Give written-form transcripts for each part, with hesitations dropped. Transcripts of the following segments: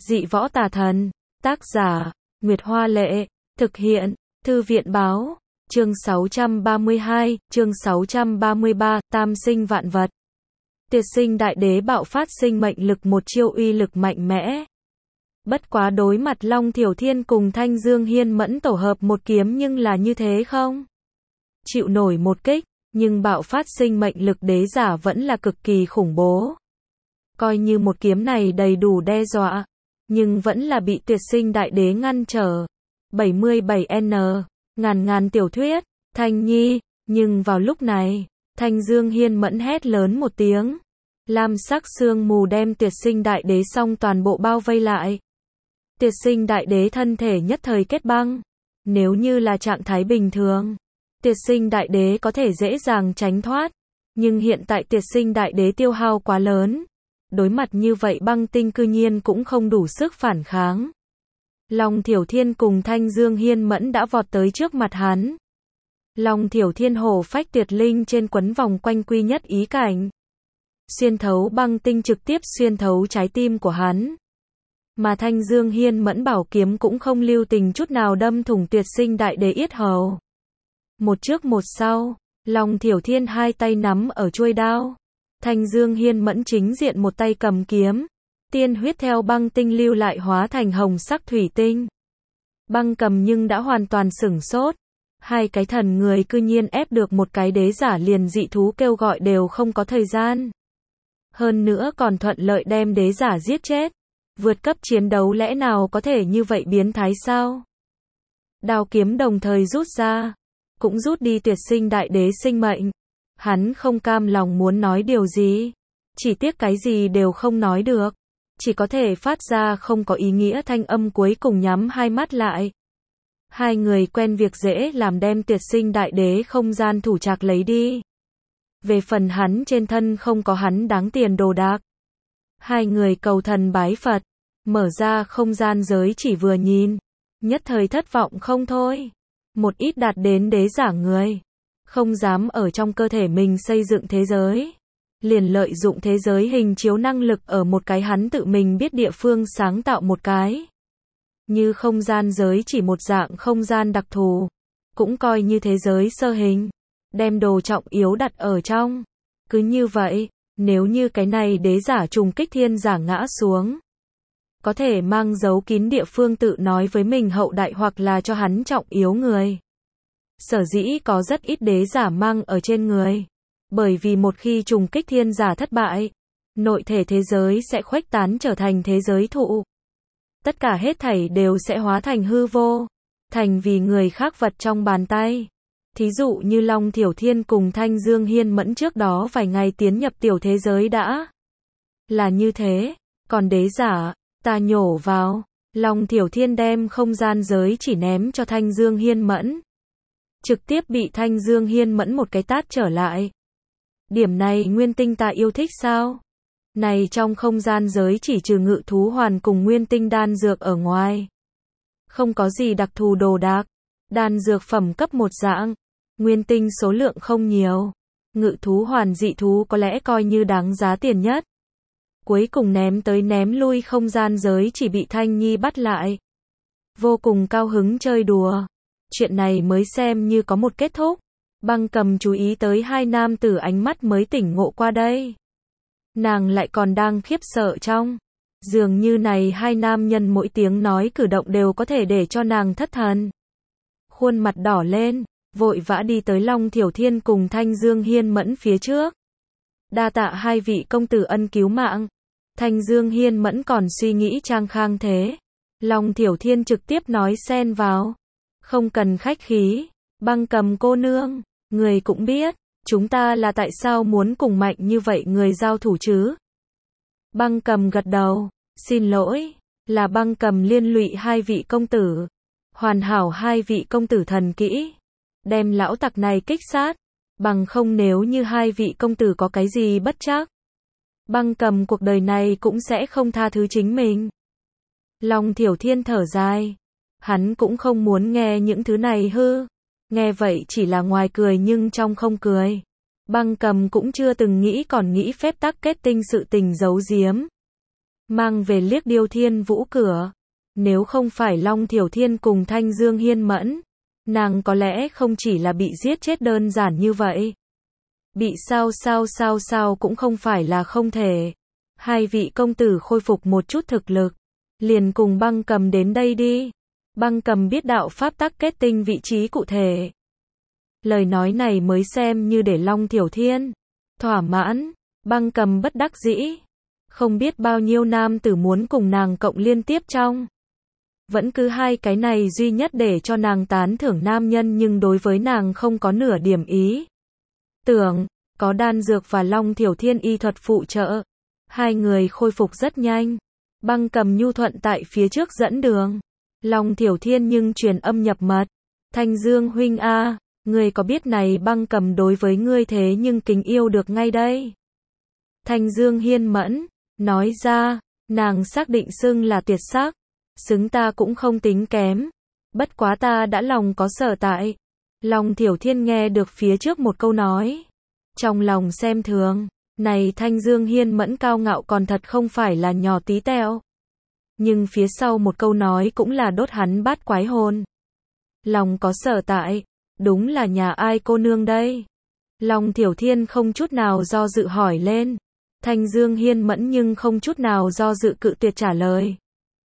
Dị võ tà thần. Tác giả, Nguyệt Hoa Lệ. Thực hiện, Thư viện Báo. Chương 632, chương 633, Tam sinh vạn vật. Tiệt sinh đại đế bạo phát sinh mệnh lực, một chiêu uy lực mạnh mẽ. Bất quá đối mặt Long Thiểu Thiên cùng Thanh Dương Hiên Mẫn tổ hợp một kiếm, nhưng là như thế không chịu nổi một kích, nhưng bạo phát sinh mệnh lực đế giả vẫn là cực kỳ khủng bố. Coi như một kiếm này đầy đủ đe dọa, nhưng vẫn là bị tuyệt sinh đại đế ngăn trở. 77N, ngàn tiểu thuyết, Thanh Nhi, nhưng vào lúc này, Thanh Dương Hiên Mẫn hét lớn một tiếng. Lam sắc sương mù đem tuyệt sinh đại đế xong toàn bộ bao vây lại. Tuyệt sinh đại đế thân thể nhất thời kết băng. Nếu như là trạng thái bình thường, tuyệt sinh đại đế có thể dễ dàng tránh thoát. Nhưng hiện tại tuyệt sinh đại đế tiêu hao quá lớn. Đối mặt như vậy băng tinh cư nhiên cũng không đủ sức phản kháng. Long Thiểu Thiên cùng Thanh Dương Hiên Mẫn đã vọt tới trước mặt hắn. Long Thiểu Thiên hổ phách tuyệt linh trên quấn vòng quanh quy nhất ý cảnh. Xuyên thấu băng tinh trực tiếp xuyên thấu trái tim của hắn. Mà Thanh Dương Hiên Mẫn bảo kiếm cũng không lưu tình chút nào đâm thủng tuyệt sinh đại đế yết hầu. Một trước một sau, Long Thiểu Thiên hai tay nắm ở chuôi đao. Thanh Dương Hiên Mẫn chính diện một tay cầm kiếm. Tiên huyết theo băng tinh lưu lại hóa thành hồng sắc thủy tinh. Băng cầm nhưng đã hoàn toàn sửng sốt. Hai cái thần người cư nhiên ép được một cái đế giả, liền dị thú kêu gọi đều không có thời gian. Hơn nữa còn thuận lợi đem đế giả giết chết. Vượt cấp chiến đấu lẽ nào có thể như vậy biến thái sao? Đao kiếm đồng thời rút ra, cũng rút đi tuyệt sinh đại đế sinh mệnh. Hắn không cam lòng muốn nói điều gì, chỉ tiếc cái gì đều không nói được, chỉ có thể phát ra không có ý nghĩa thanh âm cuối cùng, nhắm hai mắt lại. Hai người quen việc dễ làm, đem tuyệt sinh đại đế không gian thủ trạc lấy đi. Về phần hắn trên thân không có hắn đáng tiền đồ đạc. Hai người cầu thần bái Phật, mở ra không gian giới chỉ vừa nhìn, nhất thời thất vọng không thôi. Một ít đạt đến đế giả người, không dám ở trong cơ thể mình xây dựng thế giới. Liền lợi dụng thế giới hình chiếu năng lực ở một cái hắn tự mình biết địa phương sáng tạo một cái. Như không gian giới chỉ một dạng không gian đặc thù, cũng coi như thế giới sơ hình. Đem đồ trọng yếu đặt ở trong. Cứ như vậy, nếu như cái này đế giả trùng kích thiên giả ngã xuống, có thể mang dấu kín địa phương tự nói với mình hậu đại hoặc là cho hắn trọng yếu người. Sở dĩ có rất ít đế giả mang ở trên người. Bởi vì một khi trùng kích thiên giả thất bại, nội thể thế giới sẽ khuếch tán trở thành thế giới thụ. Tất cả hết thảy đều sẽ hóa thành hư vô, thành vì người khác vật trong bàn tay. Thí dụ như Long Thiểu Thiên cùng Thanh Dương Hiên Mẫn trước đó vài ngày tiến nhập tiểu thế giới đã là như thế. Còn đế giả, ta nhổ vào. Long Thiểu Thiên đem không gian giới chỉ ném cho Thanh Dương Hiên Mẫn. Trực tiếp bị Thanh Dương Hiên Mẫn một cái tát trở lại. Điểm này nguyên tinh ta yêu thích sao? Này trong không gian giới chỉ trừ ngự thú hoàn cùng nguyên tinh đan dược ở ngoài, không có gì đặc thù đồ đạc. Đan dược phẩm cấp một dạng, nguyên tinh số lượng không nhiều. Ngự thú hoàn dị thú có lẽ coi như đáng giá tiền nhất. Cuối cùng ném tới ném lui không gian giới chỉ bị Thanh Nhi bắt lại. Vô cùng cao hứng chơi đùa. Chuyện này mới xem như có một kết thúc. Băng Cầm chú ý tới hai nam tử ánh mắt mới tỉnh ngộ qua đây. Nàng lại còn đang khiếp sợ trong. Dường như này hai nam nhân mỗi tiếng nói cử động đều có thể để cho nàng thất thần. Khuôn mặt đỏ lên, vội vã đi tới Long Thiểu Thiên cùng Thanh Dương Hiên Mẫn phía trước. Đa tạ hai vị công tử ân cứu mạng. Thanh Dương Hiên Mẫn còn suy nghĩ trang khang thế. Long Thiểu Thiên trực tiếp nói xen vào. Không cần khách khí. Băng Cầm cô nương, người cũng biết, chúng ta là tại sao muốn cùng mạnh như vậy người giao thủ chứ? Băng Cầm gật đầu. Xin lỗi, là Băng Cầm liên lụy hai vị công tử. Hoàn hảo hai vị công tử thần kỹ, đem lão tặc này kích sát. Bằng không nếu như hai vị công tử có cái gì bất trắc, Băng Cầm cuộc đời này cũng sẽ không tha thứ chính mình. Long Thiểu Thiên thở dài. Hắn cũng không muốn nghe những thứ này hư. Nghe vậy chỉ là ngoài cười nhưng trong không cười. Băng Cầm cũng chưa từng nghĩ còn nghĩ phép tắc kết tinh sự tình giấu giếm. mang về Liếc Điêu Thiên Vũ cửa. Nếu không phải Long Thiểu Thiên cùng Thanh Dương Hiên Mẫn, nàng có lẽ không chỉ là bị giết chết đơn giản như vậy. Bị sao cũng không phải là không thể. Hai vị công tử khôi phục một chút thực lực, liền cùng Băng Cầm đến đây đi. Băng Cầm biết đạo pháp tắc kết tinh vị trí cụ thể. Lời nói này mới xem như để Long Thiểu Thiên thỏa mãn. Băng Cầm bất đắc dĩ, không biết bao nhiêu nam tử muốn cùng nàng cộng liên tiếp trong. Vẫn cứ hai cái này duy nhất để cho nàng tán thưởng nam nhân, nhưng đối với nàng không có nửa điểm ý tưởng. Có đan dược và Long Thiểu Thiên y thuật phụ trợ, hai người khôi phục rất nhanh. Băng Cầm nhu thuận tại phía trước dẫn đường. Long Thiểu Thiên nhưng truyền âm nhập mật. Thanh Dương huynh a, ngươi có biết này Băng Cầm đối với ngươi thế nhưng kính yêu được ngay đây. Thanh Dương Hiên Mẫn nói ra, nàng xác định xưng là tuyệt sắc, xứng ta cũng không tính kém. Bất quá ta đã lòng có sở tại. Long Thiểu Thiên nghe được phía trước một câu nói, trong lòng xem thường. Này Thanh Dương Hiên Mẫn cao ngạo còn thật không phải là nhỏ tí tẹo. Nhưng phía sau một câu nói cũng là đốt hắn bát quái hồn. Lòng có sở tại, đúng là nhà ai cô nương đây? Long Thiểu Thiên không chút nào do dự hỏi lên. Thanh Dương Hiên Mẫn nhưng không chút nào do dự cự tuyệt trả lời.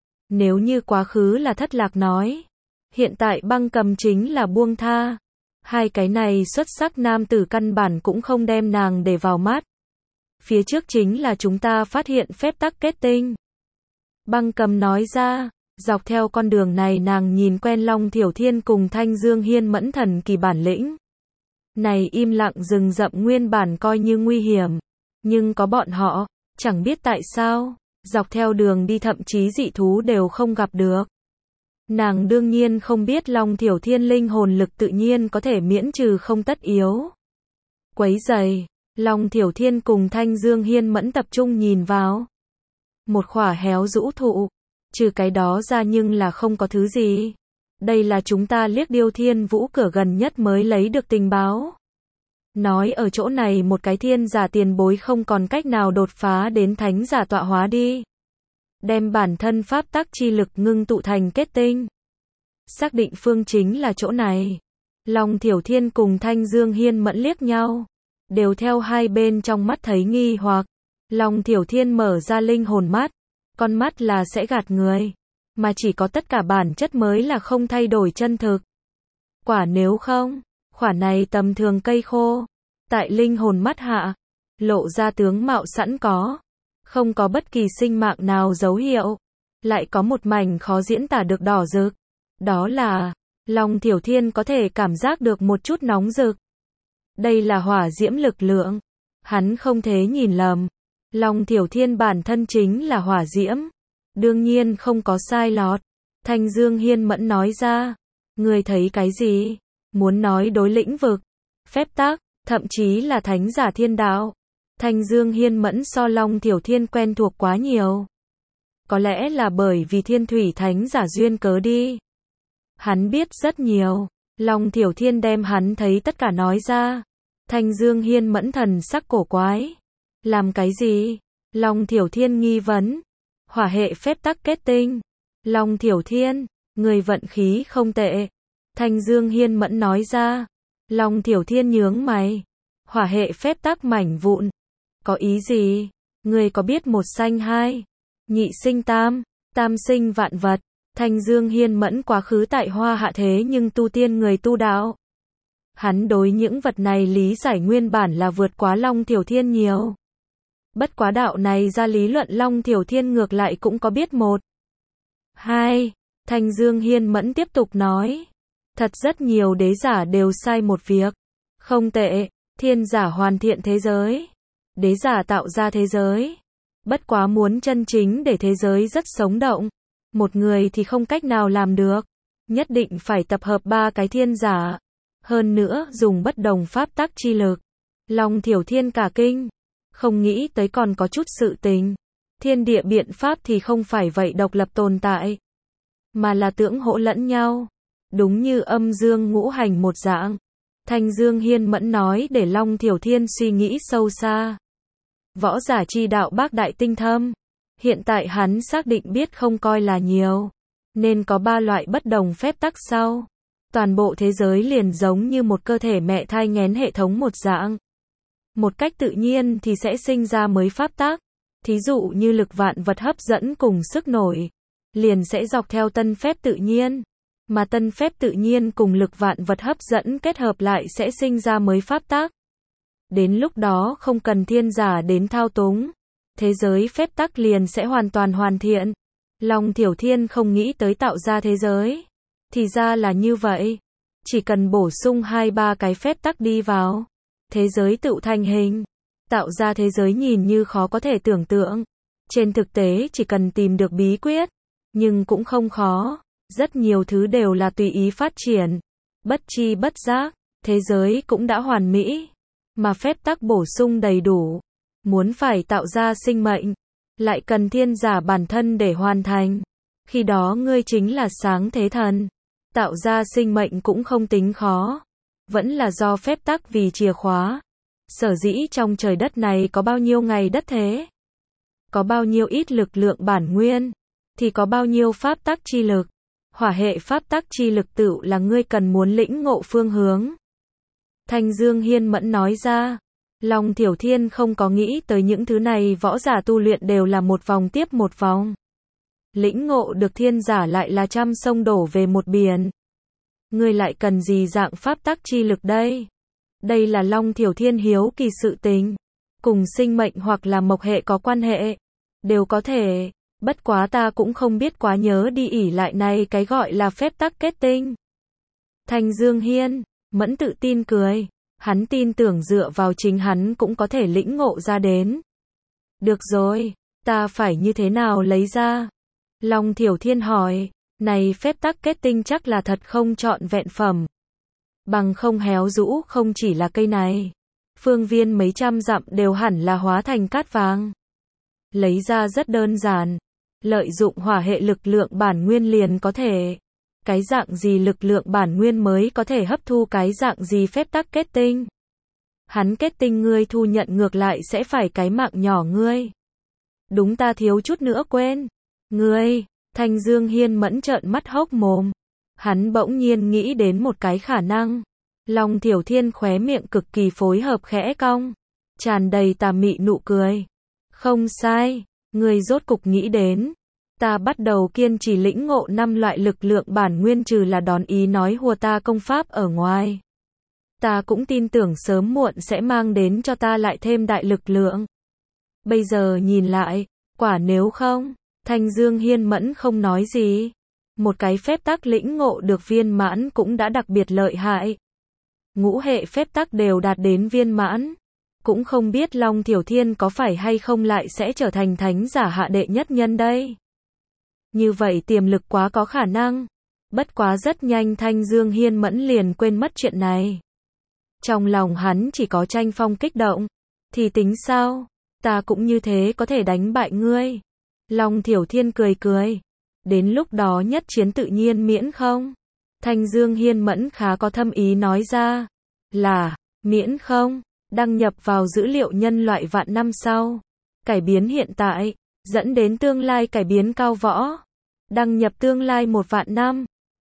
Nếu như quá khứ là thất lạc nói, hiện tại Băng Cầm chính là buông tha. Hai cái này xuất sắc nam tử căn bản cũng không đem nàng để vào mắt. Phía trước chính là chúng ta phát hiện phép tắc kết tinh. Băng Cầm nói ra, dọc theo con đường này nàng nhìn quen Long Thiểu Thiên cùng Thanh Dương Hiên Mẫn thần kỳ bản lĩnh. Này im lặng rừng rậm nguyên bản coi như nguy hiểm, nhưng có bọn họ, chẳng biết tại sao, dọc theo đường đi thậm chí dị thú đều không gặp được. Nàng đương nhiên không biết Long Thiểu Thiên linh hồn lực tự nhiên có thể miễn trừ không tất yếu quấy rầy. Long Thiểu Thiên cùng Thanh Dương Hiên Mẫn tập trung nhìn vào một khỏa héo rũ thụ, trừ cái đó ra nhưng là không có thứ gì. Đây là chúng ta Liếc Điêu Thiên Vũ cửa gần nhất mới lấy được tình báo. Nói ở chỗ này một cái thiên giả tiền bối không còn cách nào đột phá đến thánh giả tọa hóa đi. Đem bản thân pháp tắc chi lực ngưng tụ thành kết tinh. Xác định phương chính là chỗ này. Long Thiểu Thiên cùng Thanh Dương Hiên Mẫn liếc nhau, đều theo hai bên trong mắt thấy nghi hoặc. Long Thiểu Thiên mở ra linh hồn mắt, con mắt là sẽ gạt người, mà chỉ có tất cả bản chất mới là không thay đổi chân thực. Quả nếu không, khỏa này tầm thường cây khô, tại linh hồn mắt hạ, lộ ra tướng mạo sẵn có, không có bất kỳ sinh mạng nào dấu hiệu, lại có một mảnh khó diễn tả được đỏ rực. Đó là, Long Thiểu Thiên có thể cảm giác được một chút nóng rực. Đây là hỏa diễm lực lượng. Hắn không thể nhìn lầm. Long Thiểu Thiên bản thân chính là hỏa diễm. Đương nhiên không có sai lọt. Thanh Dương Hiên Mẫn nói ra. Người thấy cái gì? Muốn nói đối lĩnh vực, phép tắc, thậm chí là thánh giả thiên đạo. Thanh Dương Hiên Mẫn so Long Thiểu Thiên quen thuộc quá nhiều. Có lẽ là bởi vì Thiên Thủy Thánh giả duyên cớ đi. Hắn biết rất nhiều. Long Thiểu Thiên đem hắn thấy tất cả nói ra. Thanh Dương Hiên Mẫn thần sắc cổ quái. Làm cái gì? Long Thiểu Thiên nghi vấn. Hỏa hệ phép tắc kết tinh. Long Thiểu Thiên, người vận khí không tệ. Thanh Dương Hiên Mẫn nói ra. Long Thiểu Thiên nhướng mày. Hỏa hệ phép tắc mảnh vụn. Có ý gì? Người có biết một sanh hai, nhị sinh tam, tam sinh vạn vật. Thanh Dương Hiên Mẫn quá khứ tại Hoa Hạ thế nhưng tu tiên người tu đạo. Hắn đối những vật này lý giải nguyên bản là vượt quá Long Thiểu Thiên nhiều. Bất quá đạo này ra lý luận Long Thiểu Thiên ngược lại cũng có biết một. Hai, Thanh Dương Hiên Mẫn tiếp tục nói. Thật rất nhiều đế giả đều sai một việc. Không tệ, thiên giả hoàn thiện thế giới. Đế giả tạo ra thế giới. Bất quá muốn chân chính để thế giới rất sống động. Một người thì không cách nào làm được. Nhất định phải tập hợp ba cái thiên giả. Hơn nữa dùng bất đồng pháp tắc chi lực. Long Thiểu Thiên cả kinh. Không nghĩ tới còn có chút sự tình. Thiên địa biện pháp thì không phải vậy độc lập tồn tại. Mà là tưởng hỗ lẫn nhau. Đúng như âm dương ngũ hành một dạng. Thanh Dương Hiên Mẫn nói để Long Thiểu Thiên suy nghĩ sâu xa. Võ giả chi đạo bác đại tinh thâm. Hiện tại hắn xác định biết không coi là nhiều, nên có 3 loại bất đồng phép tắc sau. Toàn bộ thế giới liền giống như một cơ thể mẹ thai nghén hệ thống một dạng. Một cách tự nhiên thì sẽ sinh ra mới pháp tắc. Thí dụ như lực vạn vật hấp dẫn cùng sức nổi, liền sẽ dọc theo tân phép tự nhiên. Mà tân phép tự nhiên cùng lực vạn vật hấp dẫn kết hợp lại sẽ sinh ra mới pháp tắc. Đến lúc đó không cần thiên giả đến thao túng, thế giới phép tắc liền sẽ hoàn toàn hoàn thiện. Long Thiểu Thiên không nghĩ tới tạo ra thế giới. Thì ra là như vậy. Chỉ cần bổ sung 2-3 cái phép tắc đi vào, thế giới tự thành hình. Tạo ra thế giới nhìn như khó có thể tưởng tượng. Trên thực tế chỉ cần tìm được bí quyết, nhưng cũng không khó. Rất nhiều thứ đều là tùy ý phát triển. Bất chi bất giác, thế giới cũng đã hoàn mỹ. Mà phép tắc bổ sung đầy đủ. Muốn phải tạo ra sinh mệnh, lại cần thiên giả bản thân để hoàn thành. Khi đó ngươi chính là sáng thế thần. Tạo ra sinh mệnh cũng không tính khó. Vẫn là do phép tắc vì chìa khóa. Sở dĩ trong trời đất này có bao nhiêu ngày đất thế, có bao nhiêu ít lực lượng bản nguyên, thì có bao nhiêu pháp tắc chi lực. Hỏa hệ pháp tắc chi lực tựu là ngươi cần muốn lĩnh ngộ phương hướng. Thanh Dương Hiên Mẫn nói ra. Long Thiểu Thiên không có nghĩ tới những thứ này, võ giả tu luyện đều là một vòng tiếp một vòng. Lĩnh ngộ được thiên giả lại là trăm sông đổ về một biển. Ngươi lại cần gì dạng pháp tắc chi lực đây? Đây là Long Thiểu Thiên hiếu kỳ sự tình. Cùng sinh mệnh hoặc là mộc hệ có quan hệ. Đều có thể. Bất quá ta cũng không biết quá nhớ đi ỉ lại này cái gọi là phép tắc kết tinh. Thanh Dương Hiên Mẫn tự tin cười. Hắn tin tưởng dựa vào chính hắn cũng có thể lĩnh ngộ ra đến. Được rồi, ta phải như thế nào lấy ra? Long Thiểu Thiên hỏi. Này phép tắc kết tinh chắc là thật không trọn vẹn phẩm. Bằng không héo rũ không chỉ là cây này. Phương viên mấy trăm dặm đều hẳn là hóa thành cát vàng. Lấy ra rất đơn giản. Lợi dụng hỏa hệ lực lượng bản nguyên liền có thể. Cái dạng gì lực lượng bản nguyên mới có thể hấp thu cái dạng gì phép tắc kết tinh. Hắn kết tinh ngươi thu nhận ngược lại sẽ phải cái mạng nhỏ ngươi. Đúng, ta thiếu chút nữa quên. Ngươi, Thanh Dương Hiên Mẫn trợn mắt hốc mồm. Hắn bỗng nhiên nghĩ đến một cái khả năng. Long Thiểu Thiên khóe miệng cực kỳ phối hợp khẽ cong, tràn đầy tà mị nụ cười. Không sai, ngươi rốt cục nghĩ đến. Ta bắt đầu kiên trì lĩnh ngộ 5 loại lực lượng bản nguyên, trừ là đón ý nói hùa ta công pháp ở ngoài. Ta cũng tin tưởng sớm muộn sẽ mang đến cho ta lại thêm đại lực lượng. Bây giờ nhìn lại, quả nếu không, Thanh Dương Hiên Mẫn không nói gì. Một cái phép tắc lĩnh ngộ được viên mãn cũng đã đặc biệt lợi hại. Ngũ hệ phép tắc đều đạt đến viên mãn. Cũng không biết Long Thiểu Thiên có phải hay không lại sẽ trở thành thánh giả hạ đệ nhất nhân đây. Như vậy tiềm lực quá có khả năng. Bất quá rất nhanh Thanh Dương Hiên Mẫn liền quên mất chuyện này. Trong lòng hắn chỉ có tranh phong kích động. Thì tính sao? Ta cũng như thế có thể đánh bại ngươi. Long Thiểu Thiên cười cười. Đến lúc đó nhất chiến tự nhiên miễn không? Thanh Dương Hiên Mẫn khá có thâm ý nói ra. Là, miễn không? Đăng nhập vào dữ liệu nhân loại vạn năm sau. Cải biến hiện tại, dẫn đến tương lai cải biến cao võ. Đăng nhập tương lai 1 vạn năm.